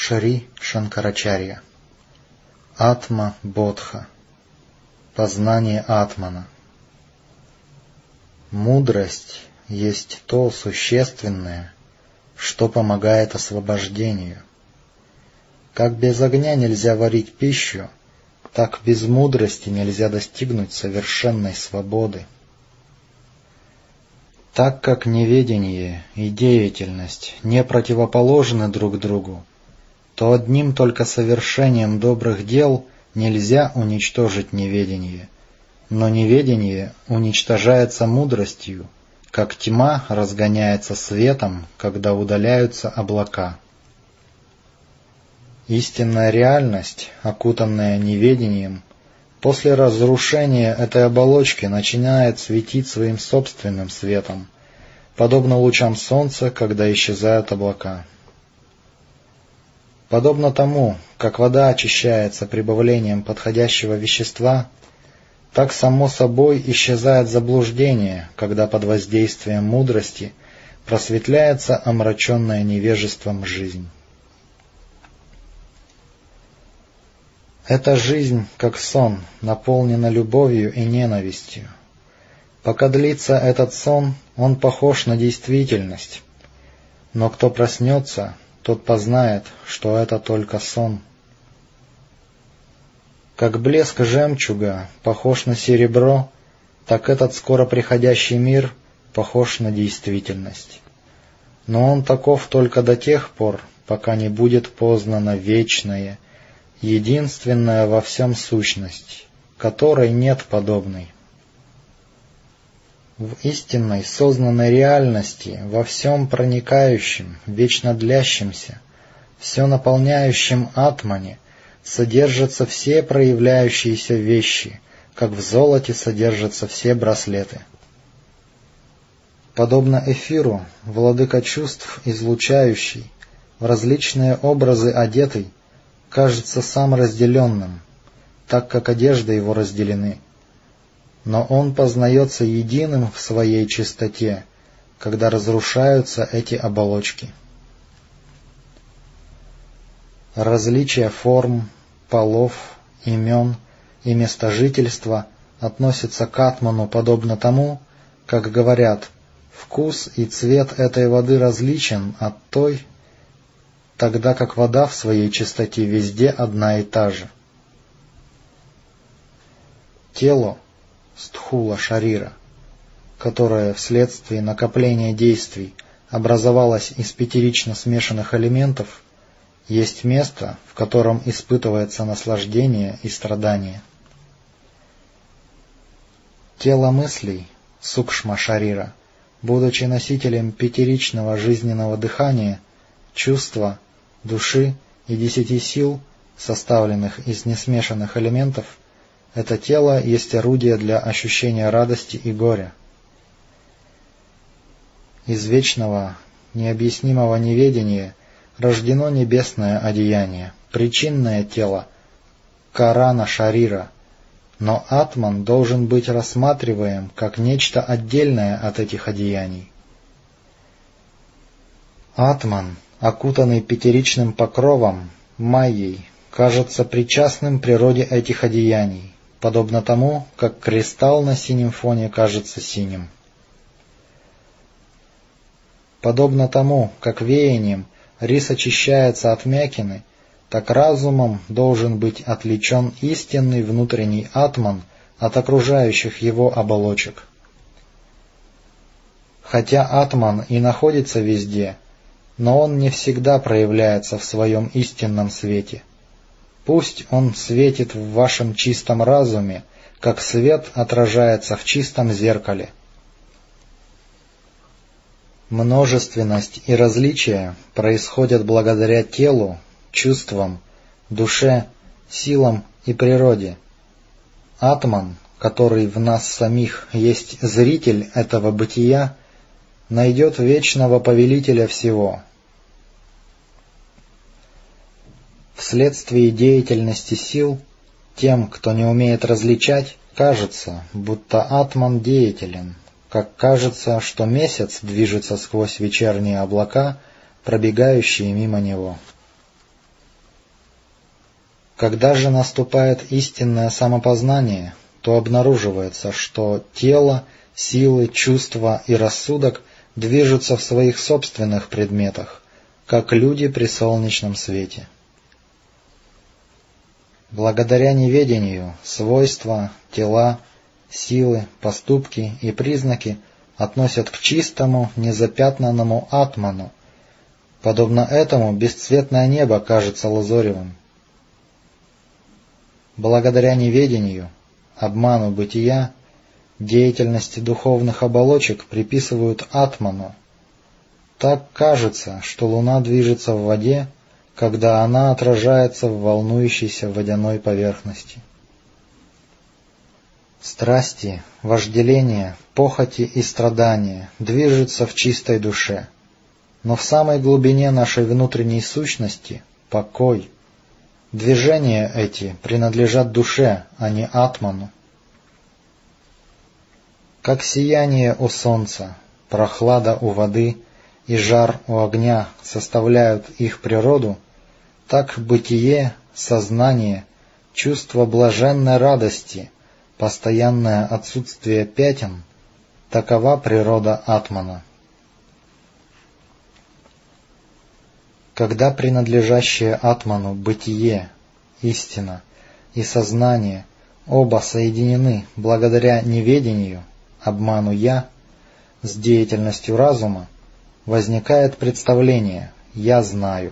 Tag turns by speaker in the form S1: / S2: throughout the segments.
S1: Шри Шанкарачарья. Атма Бодха. Познание Атмана. Мудрость есть то существенное, что помогает освобождению. Как без огня нельзя варить пищу, так без мудрости нельзя достигнуть совершенной свободы. Так как неведение и деятельность не противоположны друг другу, то одним только совершением добрых дел нельзя уничтожить неведение, но неведение уничтожается мудростью, как тьма разгоняется светом, когда удаляются облака. Истинная реальность, окутанная неведением, после разрушения этой оболочки начинает светить своим собственным светом, подобно лучам солнца, когда исчезают облака. Подобно тому, как вода очищается прибавлением подходящего вещества, так само собой исчезает заблуждение, когда под воздействием мудрости просветляется омраченная невежеством жизнь. Эта жизнь, как сон, наполнена любовью и ненавистью. Пока длится этот сон, он похож на действительность, но кто проснется, тот познает, что это только сон. Как блеск жемчуга похож на серебро, так этот скоро приходящий мир похож на действительность. Но он таков только до тех пор, пока не будет познана вечная, единственная во всем сущность, которой нет подобной. В истинной сознанной реальности, во всем проникающем, вечно длящемся, все наполняющем атмане содержатся все проявляющиеся вещи, как в золоте содержатся все браслеты. Подобно эфиру, владыка чувств, излучающий, в различные образы одетый, кажется сам разделенным, так как одежды его разделены. Но он познается единым в своей чистоте, когда разрушаются эти оболочки. Различия форм, полов, имен и места жительства относятся к атману подобно тому, как говорят, вкус и цвет этой воды различен от той, тогда как вода в своей чистоте везде одна и та же. Тело стхула шарира, которое вследствие накопления действий образовалось из пятерично смешанных элементов, есть место, в котором испытывается наслаждение и страдание. Тело мыслей, сукшма шарира, будучи носителем пятеричного жизненного дыхания, чувства, души и 10 сил, составленных из несмешанных элементов, это тело есть орудие для ощущения радости и горя. Из вечного, необъяснимого неведения рождено небесное одеяние, причинное тело, карана шарира, но атман должен быть рассматриваем как нечто отдельное от этих одеяний. Атман, окутанный пятеричным покровом, майей, кажется причастным природе этих одеяний, подобно тому, как кристалл на синем фоне кажется синим. Подобно тому, как веянием рис очищается от мякины, так разумом должен быть отличен истинный внутренний атман от окружающих его оболочек. Хотя атман и находится везде, но он не всегда проявляется в своем истинном свете. Пусть он светит в вашем чистом разуме, как свет отражается в чистом зеркале. Множественность и различия происходят благодаря телу, чувствам, душе, силам и природе. Атман, который в нас самих есть зритель этого бытия, найдет вечного повелителя всего. Вследствие деятельности сил, тем, кто не умеет различать, кажется, будто атман деятелен, как кажется, что месяц движется сквозь вечерние облака, пробегающие мимо него. Когда же наступает истинное самопознание, то обнаруживается, что тело, силы, чувства и рассудок движутся в своих собственных предметах, как люди при солнечном свете. Благодаря неведению свойства, тела, силы, поступки и признаки относят к чистому, незапятнанному атману. Подобно этому бесцветное небо кажется лазоревым. Благодаря неведению, обману бытия, деятельности духовных оболочек приписывают атману. Так кажется, что луна движется в воде, когда она отражается в волнующейся водяной поверхности. Страсти, вожделения, похоти и страдания движутся в чистой душе, но в самой глубине нашей внутренней сущности — покой. Движения эти принадлежат душе, а не атману. Как сияние у солнца, прохлада у воды и жар у огня составляют их природу, так бытие, сознание, чувство блаженной радости, постоянное отсутствие пятен — такова природа атмана. Когда принадлежащее атману бытие, истина и сознание оба соединены благодаря неведению, обману «я», с деятельностью разума, возникает представление «я знаю».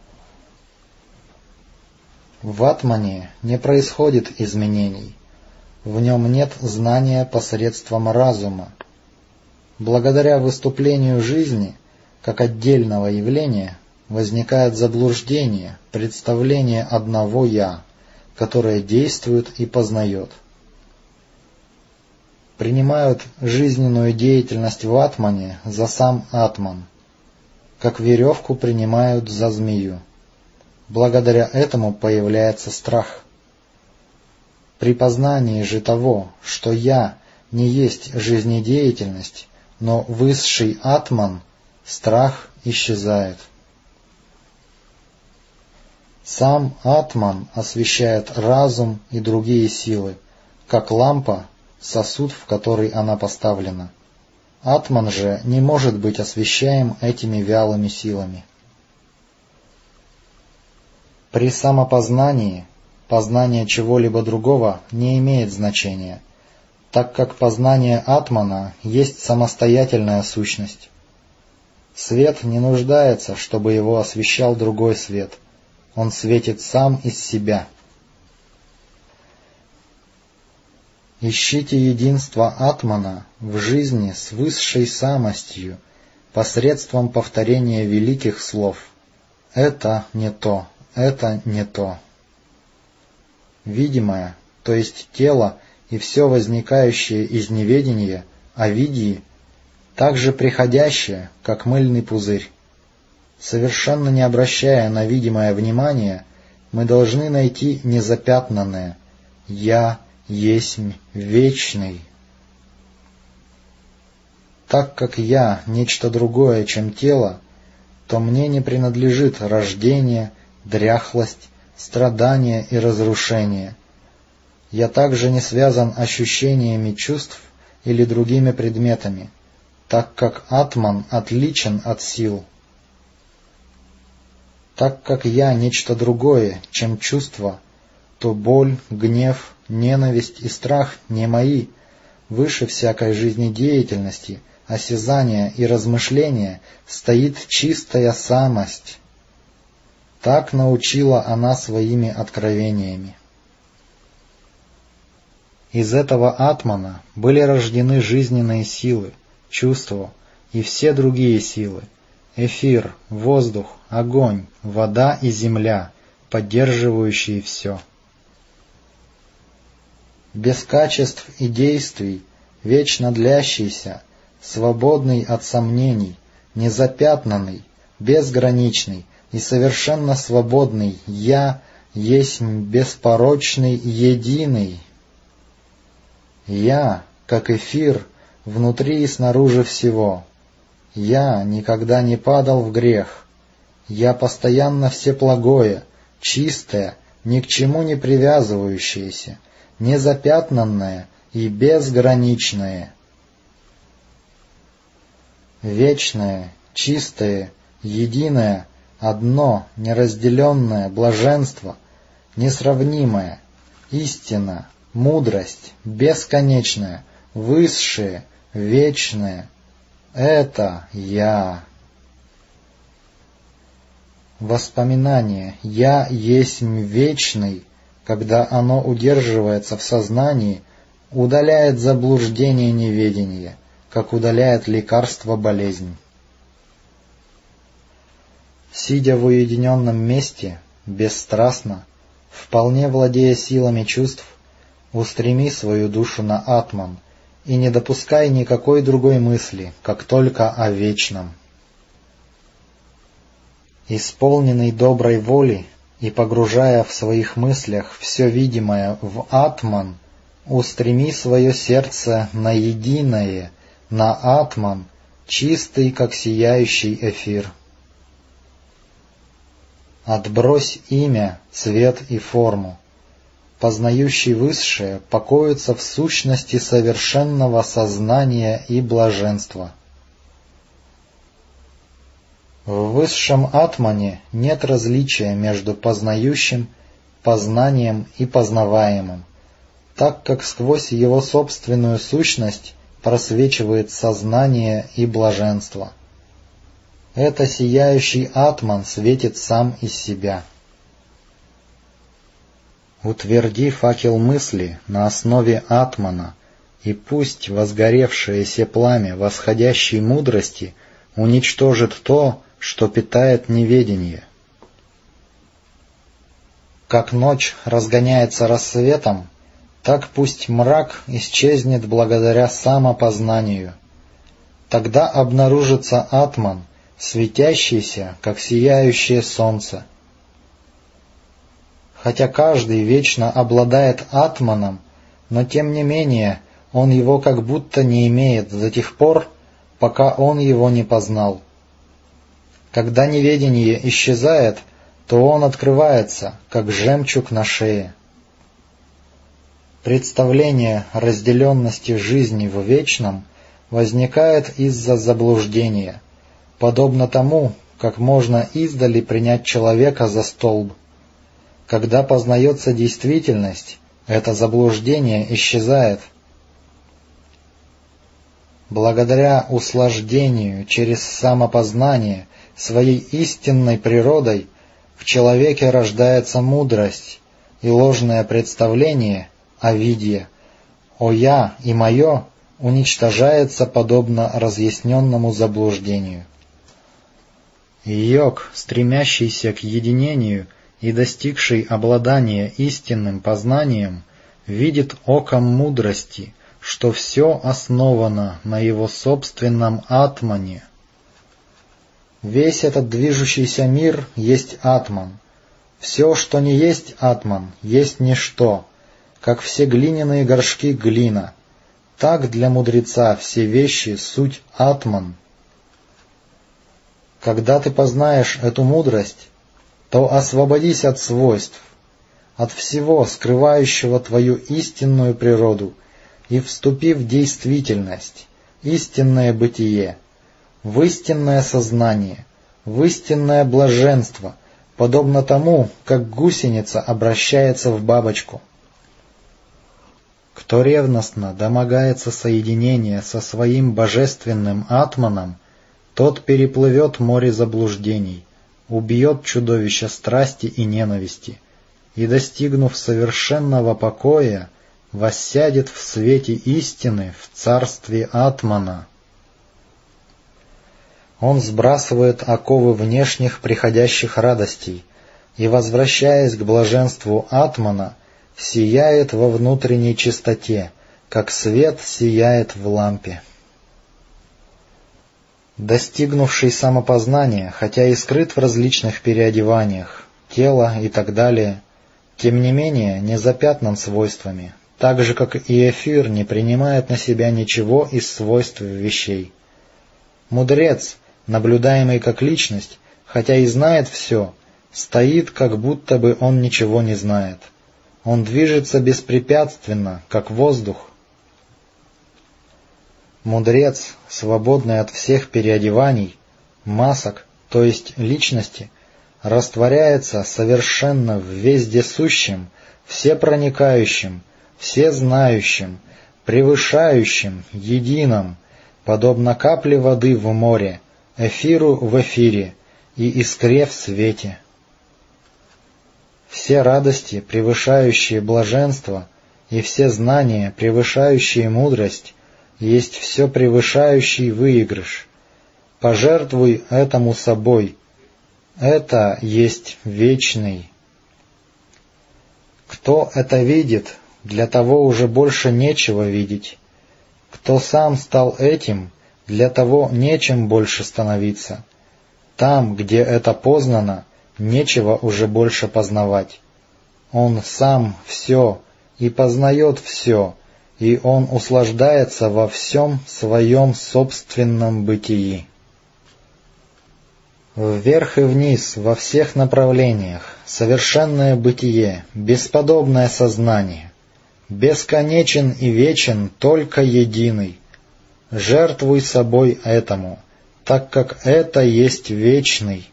S1: В атмане не происходит изменений, в нем нет знания посредством разума. Благодаря выступлению жизни, как отдельного явления, возникает заблуждение, представление одного «я», которое действует и познает. Принимают жизненную деятельность в атмане за сам атман, как веревку принимают за змею. Благодаря этому появляется страх. При познании же того, что «я» не есть жизнедеятельность, но высший атман, страх исчезает. Сам атман освещает разум и другие силы, как лампа — сосуд, в который она поставлена. Атман же не может быть освещаем этими вялыми силами. При самопознании познание чего-либо другого не имеет значения, так как познание атмана есть самостоятельная сущность. Свет не нуждается, чтобы его освещал другой свет. Он светит сам из себя. Ищите единство атмана в жизни с высшей самостью посредством повторения великих слов. Это не то, это не то. Видимое, то есть тело и все возникающее из неведения, авидии, также приходящее, как мыльный пузырь. Совершенно не обращая на видимое внимание, мы должны найти незапятнанное «Я есмь вечный». Так как «я» — нечто другое, чем тело, то мне не принадлежит рождение, дряхлость, страдание и разрушение. Я также не связан ощущениями чувств или другими предметами, так как атман отличен от сил. Так как я нечто другое, чем чувство, то боль, гнев, ненависть и страх не мои, выше всякой жизнедеятельности, осязания и размышления стоит чистая самость. Так научила она своими откровениями. Из этого атмана были рождены жизненные силы, чувства и все другие силы, эфир, воздух, огонь, вода и земля, поддерживающие все. Без качеств и действий, вечно длящийся, свободный от сомнений, незапятнанный, безграничный и совершенно свободный «Я» есть беспорочный единый. Я, как эфир, внутри и снаружи всего. Я никогда не падал в грех. Я постоянно всеплагое, чистое, ни к чему не привязывающееся, незапятнанное и безграничное. Вечное, чистое, единое, одно, неразделенное блаженство, несравнимое, истина, мудрость, бесконечная, высшее, вечное — это Я. Воспоминание «Я есть вечный», когда оно удерживается в сознании, удаляет заблуждение неведения, как удаляет лекарство болезнь. Сидя в уединенном месте, бесстрастно, вполне владея силами чувств, устреми свою душу на атман и не допускай никакой другой мысли, как только о вечном. Исполненный доброй воли и погружая в своих мыслях все видимое в атман, устреми свое сердце на единое, на атман, чистый, как сияющий эфир. Отбрось имя, цвет и форму. Познающий высшее покоится в сущности совершенного сознания и блаженства. В высшем атмане нет различия между познающим, познанием и познаваемым, так как сквозь его собственную сущность просвечивает сознание и блаженство. Это сияющий атман светит сам из себя. Утверди факел мысли на основе атмана, и пусть возгоревшееся пламя восходящей мудрости уничтожит то, что питает неведение. Как ночь разгоняется рассветом, так пусть мрак исчезнет благодаря самопознанию. Тогда обнаружится атман, светящийся, как сияющее солнце. Хотя каждый вечно обладает атманом, но тем не менее он его как будто не имеет до тех пор, пока он его не познал. Когда неведение исчезает, то он открывается, как жемчуг на шее. Представление разделенности жизни в вечном возникает из-за заблуждения, подобно тому, как можно издали принять человека за столб. Когда познается действительность, это заблуждение исчезает. Благодаря услаждению через самопознание своей истинной природой в человеке рождается мудрость, и ложное представление о виде, о «я» и «моё» уничтожается подобно разъясненному заблуждению. Йог, стремящийся к единению и достигший обладания истинным познанием, видит оком мудрости, что все основано на его собственном атмане. Весь этот движущийся мир есть атман. Все, что не есть атман, есть ничто, как все глиняные горшки глина. Так для мудреца все вещи суть атман. Когда ты познаешь эту мудрость, то освободись от свойств, от всего, скрывающего твою истинную природу, и вступи в действительность, истинное бытие, в истинное сознание, в истинное блаженство, подобно тому, как гусеница обращается в бабочку. Кто ревностно домогается соединения со своим божественным атманом, тот переплывет море заблуждений, убьет чудовище страсти и ненависти, и, достигнув совершенного покоя, воссядет в свете истины в царстве атмана. Он сбрасывает оковы внешних приходящих радостей и, возвращаясь к блаженству атмана, сияет во внутренней чистоте, как свет сияет в лампе. Достигнувший самопознания, хотя и скрыт в различных переодеваниях, тела и так далее, тем не менее не запятнан свойствами, так же, как и эфир не принимает на себя ничего из свойств вещей. Мудрец, наблюдаемый как личность, хотя и знает все, Стоит, как будто бы он ничего не знает. Он движется беспрепятственно, как воздух. Мудрец, свободный от всех переодеваний, масок, то есть личности, растворяется совершенно в вездесущем, всепроникающем, всезнающем, превышающем, едином, подобно капле воды в море, эфиру в эфире и искре в свете. Все радости, превышающие блаженство, и все знания, превышающие мудрость, есть все превышающий выигрыш. Пожертвуй этому собой. Это есть вечный. Кто это видит, для того уже больше нечего видеть. Кто сам стал этим, для того нечем больше становиться. Там, где это познано, нечего уже больше познавать. Он сам все и познает все, и он услаждается во всем своем собственном бытии. Вверх и вниз, во всех направлениях, совершенное бытие, бесподобное сознание, бесконечен и вечен только единый. Жертвуй собой этому, так как это есть вечный.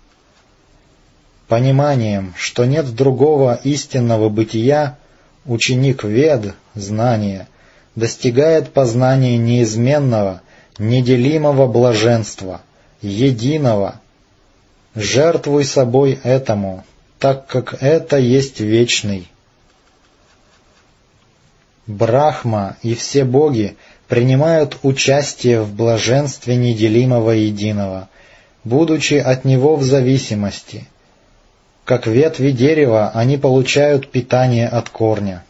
S1: Пониманием, что нет другого истинного бытия, ученик Вед, знания, достигает познания неизменного, неделимого блаженства, единого. Жертвуй собой этому, так как это есть вечный. Брахма и все боги принимают участие в блаженстве неделимого единого, будучи от него в зависимости. Как ветви дерева, они получают питание от корня.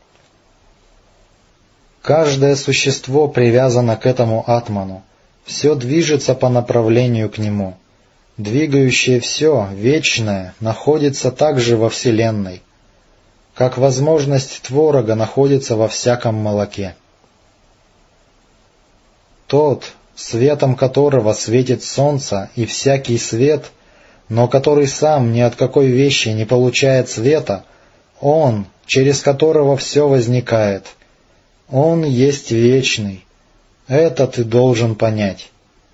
S1: Каждое существо привязано к этому атману, все движется по направлению к нему. Двигающее все, вечное, находится также во Вселенной, как возможность творога находится во всяком молоке. Тот, светом которого светит солнце и всякий свет, но который сам ни от какой вещи не получает света, он, через которого все возникает, он есть вечный. Это ты должен понять.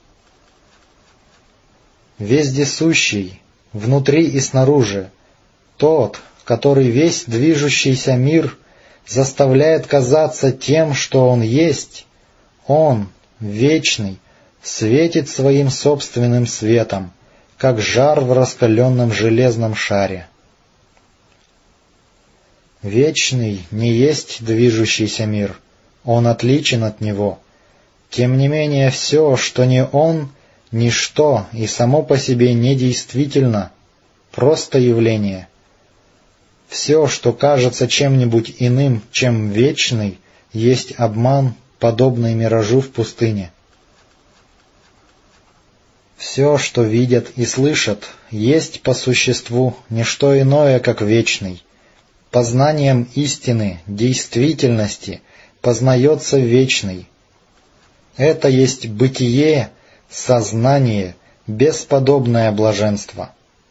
S1: Вездесущий, внутри и снаружи, тот, который весь движущийся мир заставляет казаться тем, что он есть, он, вечный, светит своим собственным светом, как жар в раскаленном железном шаре. Вечный не есть движущийся мир, он отличен от него. Тем не менее, все, что не он, ничто и само по себе недействительно, просто явление. Все, что кажется чем-нибудь иным, чем вечный, есть обман, подобный миражу в пустыне. Все, что видят и слышат, есть по существу не что иное, как вечный. Познанием истины, действительности познается вечный. Это есть бытие, сознание, бесподобное блаженство.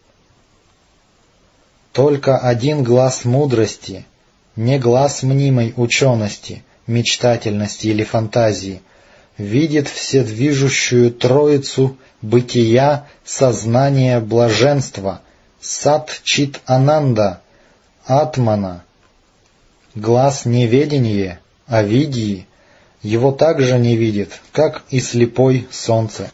S1: Только один глаз мудрости, не глаз мнимой учености, мечтательности или фантазии, видит вседвижущую троицу бытия, сознания, блаженства, Сат-Чит-Ананда, Атмана. Глаз неведения, а видии, его также не видит, как и слепой солнце.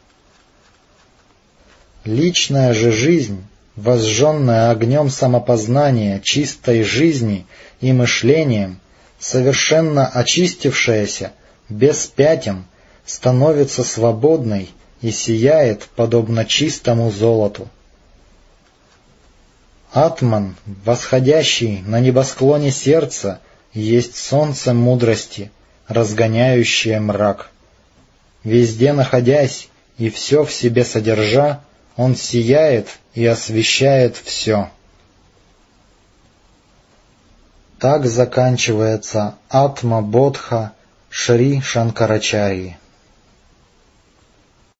S1: Личная же жизнь, возжженная огнем самопознания, чистой жизни и мышлением, совершенно очистившаяся, без пятен, становится свободной и сияет, подобно чистому золоту. Атман, восходящий на небосклоне сердца, есть солнце мудрости, разгоняющее мрак. Везде находясь и все в себе содержа, он сияет и освещает все. Так заканчивается Атма-бодха Шри Шанкарачарьи.